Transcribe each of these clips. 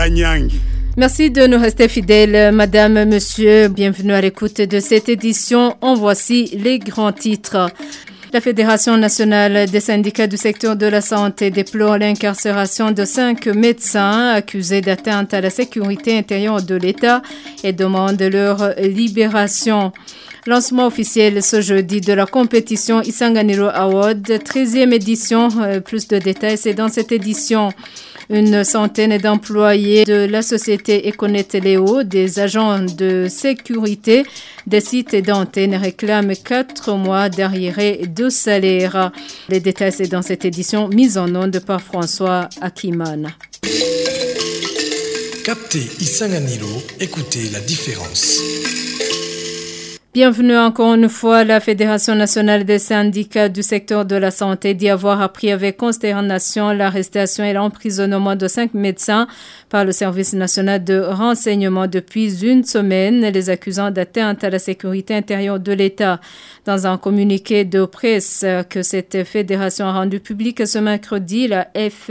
Kanyangi. Merci de nous rester fidèles, madame, monsieur. Bienvenue à l'écoute de cette édition. En voici les grands titres. La Fédération nationale des syndicats du secteur de la santé déplore l'incarcération de 5 médecins accusés d'atteinte à la sécurité intérieure de l'État et demande leur libération. Lancement officiel ce jeudi de la compétition Isanganiro Award, 13e édition. Plus de détails, c'est dans cette édition. Une centaine d'employés de la société Econet Léo, des agents de sécurité des sites d'antenne réclament 4 mois d'arriérés de salaire. Les détails, c'est dans cette édition mise en onde par François Akiman. Captez Isanganiro, écoutez la différence. Bienvenue encore une fois. La Fédération nationale des syndicats du secteur de la santé dit avoir appris avec consternation l'arrestation et l'emprisonnement de 5 médecins par le service national de renseignement depuis une semaine, les accusant d'atteinte à la sécurité intérieure de l'État. Dans un communiqué de presse que cette fédération a rendu public ce mercredi, la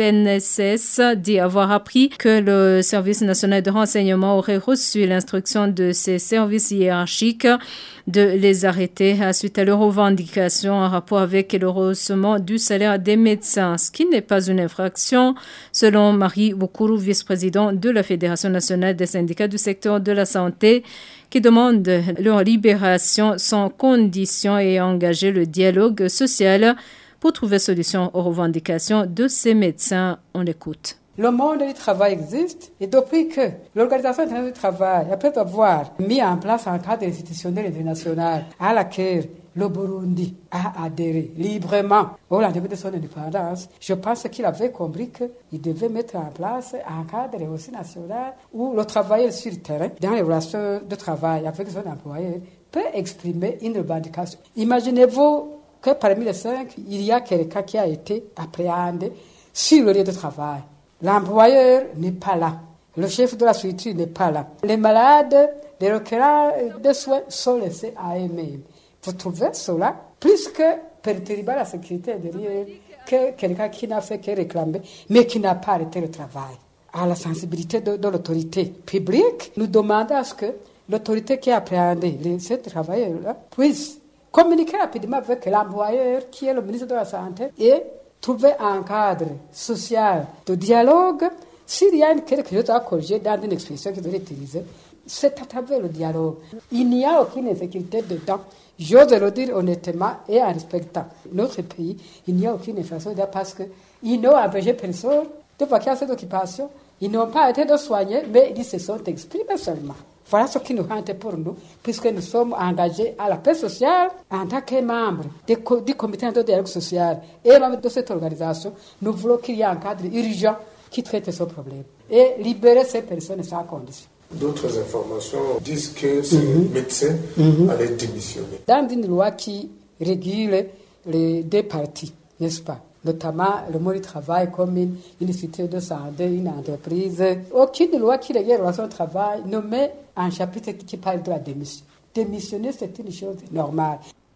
FNSS dit avoir appris que le service national de renseignement aurait reçu l'instruction de ses services hiérarchiques de les arrêter suite à leurs revendications en rapport avec le rehaussement du salaire des médecins, ce qui n'est pas une infraction, selon Marie Boukourou, vice-présidente de la Fédération nationale des syndicats du secteur de la santé, qui demande leur libération sans condition et engager le dialogue social pour trouver solution aux revendications de ces médecins. On l'écoute. Le monde du travail existe et depuis que l'Organisation internationale du travail, après avoir mis en place un cadre institutionnel international à laquelle le Burundi a adhéré librement au lendemain de son indépendance, je pense qu'il avait compris qu'il devait mettre en place un cadre aussi national où le travailleur sur le terrain, dans les relations de travail avec son employeur, peut exprimer une revendication. Imaginez-vous que parmi les 5, il y a quelqu'un qui a été appréhendé sur le lieu de travail. L'employeur n'est pas là. Le chef de la structure n'est pas là. Les malades, les requérants de soins sont laissés à eux-mêmes. Vous trouvez cela plus que perturber la sécurité derrière que quelqu'un qui n'a fait que réclamer, mais qui n'a pas arrêté le travail. À la sensibilité de l'autorité publique, nous demandons à ce que l'autorité qui a appréhendé ces travailleurs-là puisse communiquer rapidement avec l'employeur qui est le ministre de la Santé et trouver un cadre social de dialogue. S'il y a quelque chose à corriger dans une expression qui doit être utilisée, c'est à travers le dialogue. Il n'y a aucune insécurité dedans. J'ose le dire honnêtement et en respectant notre pays. Il n'y a aucune infraction parce qu'ils n'ont empêché personne de vaquer cette occupation. Ils n'ont pas été de soigner, mais ils se sont exprimés seulement. Voilà ce qui nous hante pour nous, puisque nous sommes engagés à la paix sociale en tant que membres du comité de dialogue social et membres de cette organisation. Nous voulons qu'il y ait un cadre urgent qui traite ce problème et libérer ces personnes sans condition. D'autres informations disent que ce médecin allait démissionner. Dans une loi qui régule les deux parties, n'est-ce pas? Notamment le monde du travail comme une structure de santé, une entreprise. Aucune loi qui régule les relations de travail ne met un chapitre qui parle de la démission. Démissionner, c'est une chose normale.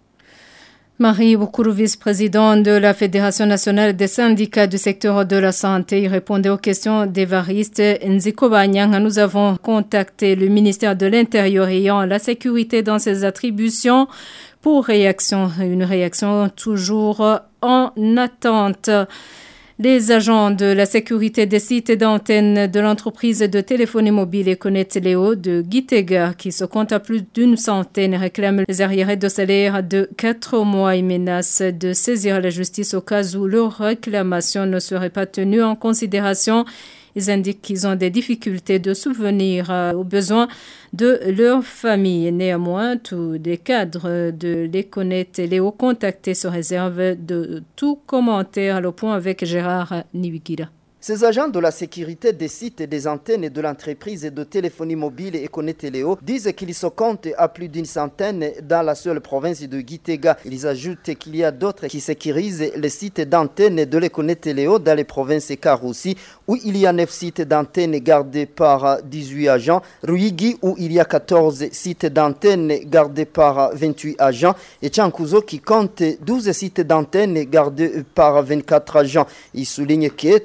Marie Boukourou, vice-présidente de la Fédération nationale des syndicats du secteur de la santé, répondait aux questions d'Évariste Nziko Banyang. Nous avons contacté le ministère de l'Intérieur ayant la sécurité dans ses attributions pour une réaction toujours en attente. Les agents de la sécurité des sites d'antenne de l'entreprise de téléphonie mobile Econet Léo de Gitega, qui se compte à plus d'une centaine, réclament les arriérés de salaire de 4 mois et menacent de saisir la justice au cas où leur réclamation ne serait pas tenue en considération. Ils indiquent qu'ils ont des difficultés de subvenir aux besoins de leur famille. Néanmoins, tous les cadres de l'Econet Léo contactés se réservent de tout commentaire. Le point avec Gérard Niwigira. Ces agents de la sécurité des sites et des antennes de l'entreprise de téléphonie mobile Econet Léo disent qu'ils se comptent à plus d'une centaine dans la seule province de Gitega. Ils ajoutent qu'il y a d'autres qui sécurisent les sites d'antennes de l'Econet Léo dans les provinces Karoussi, où il y a 9 sites d'antennes gardés par 18 agents, Ruigi où il y a 14 sites d'antennes gardés par 28 agents et Chankuzo qui compte 12 sites d'antennes gardés par 24 agents. Ils soulignent que tous n'ont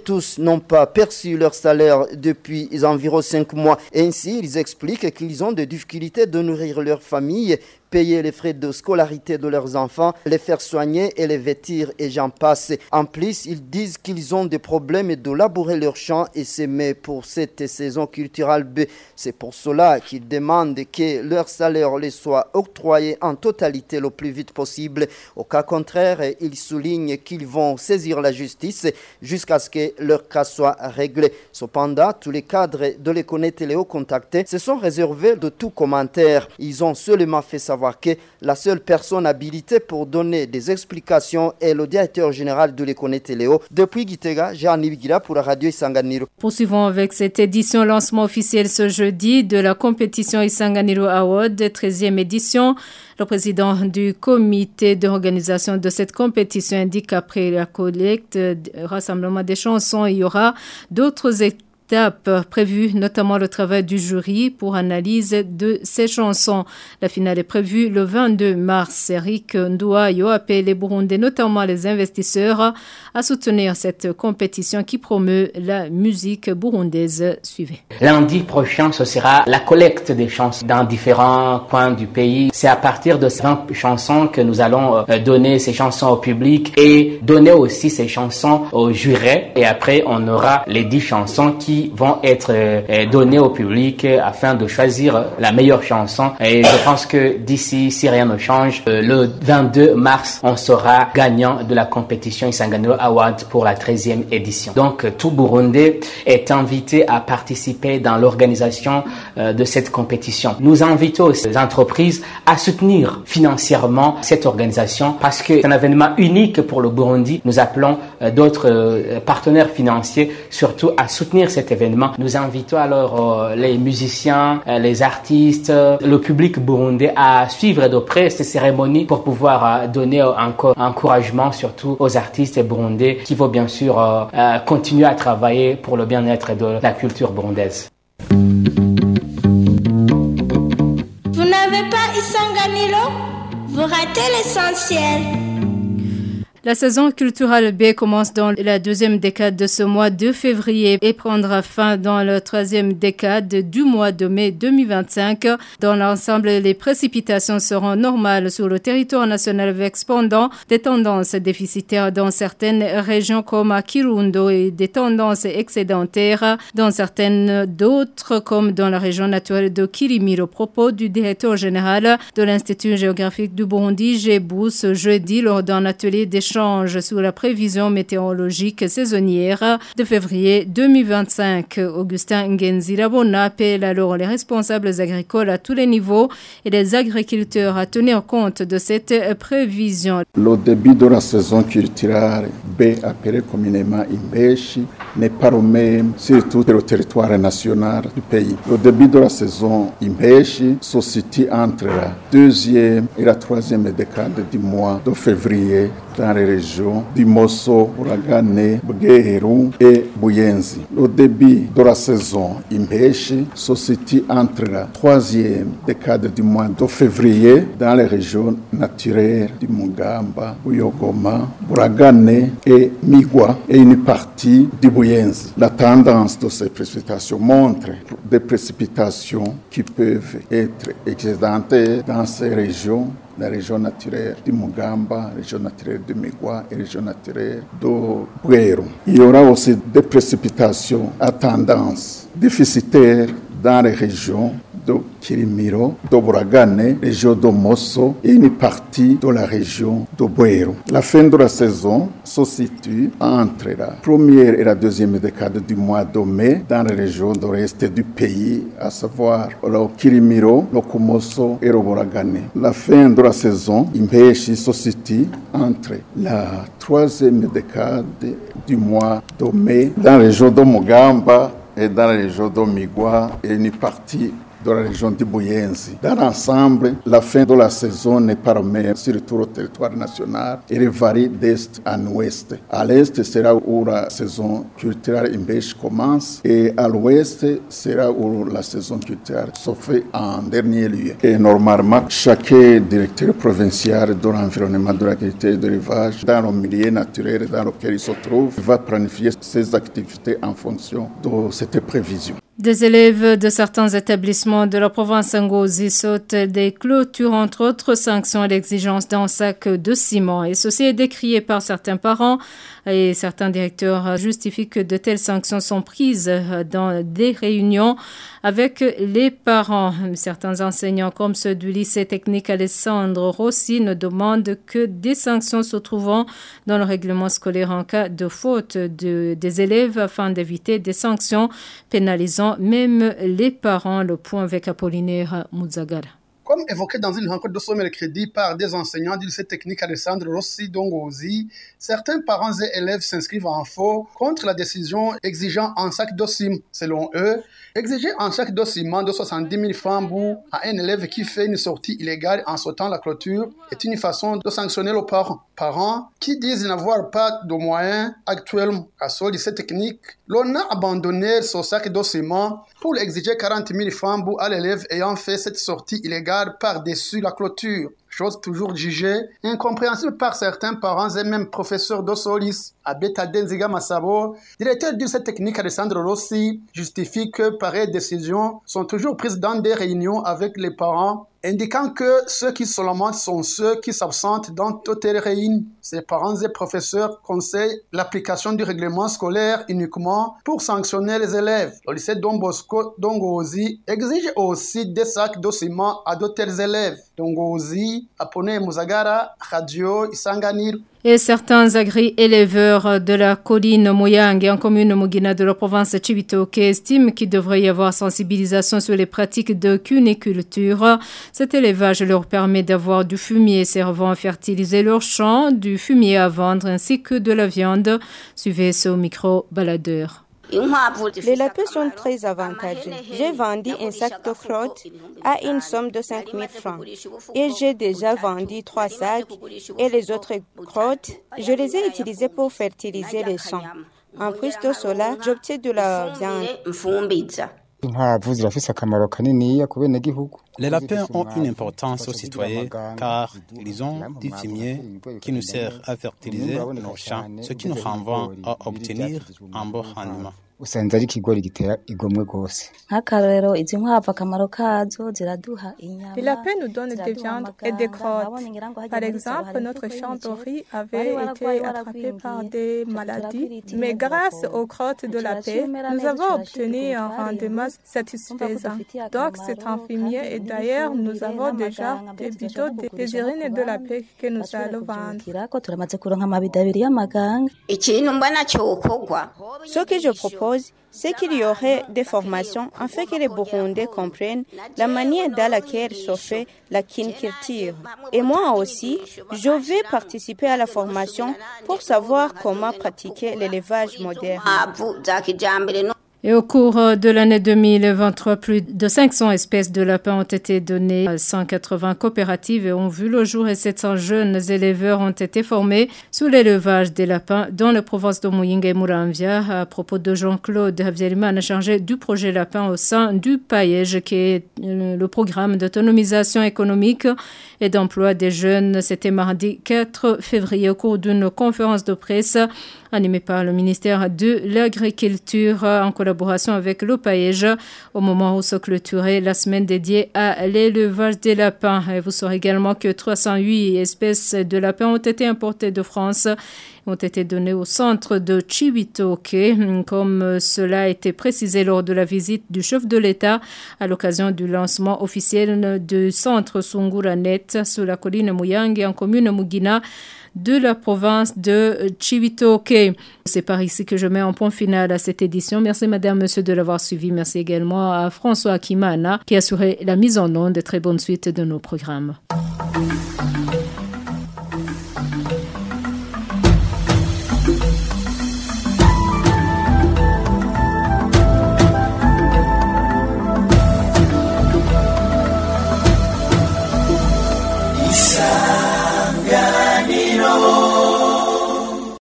n'ont pas perçu leur salaire depuis environ 5 mois. Ainsi, ils expliquent qu'ils ont des difficultés de nourrir leur famille, payer les frais de scolarité de leurs enfants, les faire soigner et les vêtir et j'en passe. En plus, ils disent qu'ils ont des problèmes de labourer leurs champs et s'aimer pour cette saison culturelle B. C'est pour cela qu'ils demandent que leur salaire les soit octroyé en totalité le plus vite possible. Au cas contraire, ils soulignent qu'ils vont saisir la justice jusqu'à ce que leur cas soit réglé. Cependant, tous les cadres de l'Econete Léo contactés se sont réservés de tout commentaire. Ils ont seulement fait savoir que la seule personne habilitée pour donner des explications est le directeur général de l'Econete Léo. Depuis Gitega, Jean Nibigira pour la radio Isanganiro. Poursuivons avec cette édition, lancement officiel ce jeudi de la compétition Isanganiro Award, 13e édition. Le président du comité d'organisation de cette compétition indique qu'après la collecte, rassemblement des chansons, il y aura d'autres étapes prévues, notamment le travail du jury pour analyse de ces chansons. La finale est prévue le 22 mars. Eric Ndouayo appelle les Burundais, notamment les investisseurs, à soutenir cette compétition qui promeut la musique burundaise. Suivez. Lundi prochain, ce sera la collecte des chansons dans différents coins du pays. C'est à partir de ces 20 chansons que nous allons donner ces chansons au public et donner aussi ces chansons aux jurés. Et après, on aura les 10 chansons qui vont être données au public afin de choisir la meilleure chanson. Et je pense que d'ici, si rien ne change, le 22 mars, on sera gagnant de la compétition Isanganiro Award pour la 13e édition. Donc, tout Burundais est invité à participer dans l'organisation de cette compétition. Nous invitons les entreprises à soutenir financièrement cette organisation parce que c'est un événement unique pour le Burundi. Nous appelons d'autres partenaires financiers surtout à soutenir cet événement. Nous invitons alors les musiciens, les artistes, le public burundais à suivre de près ces cérémonies pour pouvoir donner encore encouragement surtout aux artistes burundais qui vont bien sûr continuer à travailler pour le bien-être de la culture burundaise. Vous n'avez pas Isanganiro? Vous ratez l'essentiel. La saison culturelle B commence dans la deuxième décade de ce mois de février et prendra fin dans la troisième décade du mois de mai 2025. Dans l'ensemble, les précipitations seront normales sur le territoire national avec cependant des tendances déficitaires dans certaines régions comme à Kirundo et des tendances excédentaires dans certaines d'autres comme dans la région naturelle de Kirimiro. Propos du directeur général de l'Institut géographique du Burundi, GEBU, ce jeudi lors d'un atelier d'échange sur la prévision météorologique saisonnière de février 2025. Augustin Ngenzirabona appelle alors les responsables agricoles à tous les niveaux et les agriculteurs à tenir compte de cette prévision. Le début de la saison culturelle B, appelée communément Imbeshi, n'est pas le même, surtout sur le territoire national du pays. Le début de la saison Imbeshi se situe entre la deuxième et la troisième décade du mois de février dans les régions d'Imoso, Buragane, Bweru et Buyenzi. Le début de la saison Imbeshi se situe entre la troisième décade du mois de février dans les régions naturelles du Mugamba, Buyogoma, Buragane et Migwa et une partie du Buyenzi. La tendance de ces précipitations montre des précipitations qui peuvent être excédentaires dans ces régions, la région naturelle du Mugamba, la région naturelle de Migwa et la région naturelle de Bweru. Il y aura aussi des précipitations à tendance déficitaire dans les régions de Kirimiro, de Buragane, région de Mosso et une partie de la région de Bweru. La fin de la saison se situe entre la première et la deuxième décade du mois de mai dans les régions de l'est du pays, à savoir le Kirimiro, le Kumoso et le Buragane. La fin de la saison Imbeshi se situe entre la troisième décade du mois de mai dans les régions de Mugamba et dans les régions de Migwa et une partie de la région de Buyenzi. Dans l'ensemble, la fin de la saison n'est pas meilleure sur tout le territoire national. Elle varie d'est en ouest. À l'est sera où la saison culturelle Imbeshi commence et à l'ouest sera où la saison culturelle se fait en dernier lieu. Et normalement, chaque directeur provincial de l'environnement, de l'agriculture et de l'élevage, dans le milieu naturel dans lequel il se trouve, va planifier ses activités en fonction de cette prévision. Des élèves de certains établissements de la province Ngozi sautent des clôtures, entre autres sanctions à l'exigence d'un sac de ciment. Et ceci est décrié par certains parents et certains directeurs justifient que de telles sanctions sont prises dans des réunions avec les parents. Certains enseignants, comme ceux du lycée technique Alessandro Rossi, ne demandent que des sanctions se trouvant dans le règlement scolaire en cas de faute des élèves afin d'éviter des sanctions pénalisant même les parents. Le point avec Apollinaire Muzagara. Comme évoqué dans une rencontre de ce mercredi par des enseignants du lycée technique Alessandro Rossi d'Ongozi, certains parents et élèves s'inscrivent en faux contre la décision exigeant un sac de ciment. Selon eux, exiger un sac de ciment de 70 000 francs à un élève qui fait une sortie illégale en sautant la clôture est une façon de sanctionner les parents. Parents qui disent n'avoir pas de moyens actuellement. À ce lycée technique, l'on a abandonné ce sac de ciment pour exiger 40 000 francs à l'élève ayant fait cette sortie illégale par-dessus la clôture. Chose toujours jugée incompréhensible par certains parents et même professeurs de Solis. Abeta Denziga Massabo, directeur du lycée technique Alessandro Rossi, justifie que pareilles décisions sont toujours prises dans des réunions avec les parents, indiquant que ceux qui se lamentent sont ceux qui s'absentent dans toutes les réunions. Ces parents et professeurs conseillent l'application du règlement scolaire uniquement pour sanctionner les élèves. Le lycée Don Bosco d'Ongozi exige aussi des sacs de ciment à de tels élèves. D'Ongozi, Apollinaire Muzagara, Radio Isanganiro. Et certains agri-éleveurs de la colline Moyang en commune Mugina de la province de Cibitoke estiment qu'il devrait y avoir sensibilisation sur les pratiques de cuniculture. Cet élevage leur permet d'avoir du fumier servant à fertiliser leurs champs, du fumier à vendre ainsi que de la viande. Suivez ce micro-baladeur. Les lapins sont très avantageux. J'ai vendu un sac de crottes à une somme de 5 000 francs. Et j'ai déjà vendu 3 sacs et les autres crottes, je les ai utilisées pour fertiliser les champs. En plus de cela, j'obtiens de la viande. Les lapins ont une importance aux citoyens car ils ont du fumier qui nous sert à fertiliser nos champs, ce qui nous renvoie à obtenir un bon rendement. Les lapins nous donnent des viandes et des crottes. Par exemple, notre champ de riz avait été attrapé par des maladies, mais grâce aux crottes de lapin, nous avons obtenu un rendement satisfaisant. Donc, c'est un fumier et d'ailleurs, nous avons déjà des bidons des urines de lapin que nous allons vendre. Ce que je propose, c'est qu'il y aurait des formations afin que les Burundais comprennent la manière dans laquelle se fait la cuniculture. Et moi aussi, je vais participer à la formation pour savoir comment pratiquer l'élevage moderne. Et au cours de l'année 2023, plus de 500 espèces de lapins ont été données à 180 coopératives et ont vu le jour et 700 jeunes éleveurs ont été formés sous l'élevage des lapins dans la province de Muyinga et Muramvya. À propos de Jean-Claude Havierimana, chargé du projet lapin au sein du PAEJ, qui est le programme d'autonomisation économique et d'emploi des jeunes. C'était mardi 4 février au cours d'une conférence de presse animée par le ministère de l'Agriculture en collaboration avec le PAEJ au moment où se clôturait la semaine dédiée à l'élevage des lapins. Et vous saurez également que 308 espèces de lapins ont été importées de France ont été données au centre de Cibitoke, comme cela a été précisé lors de la visite du chef de l'État à l'occasion du lancement officiel du centre Sunguranet sur la colline Moyang en commune Mugina de la province de Cibitoke. C'est par ici que je mets un point final à cette édition. Merci madame, monsieur de l'avoir suivi. Merci également à François Akimana qui a assuré la mise en onde. Très bonne suite de nos programmes.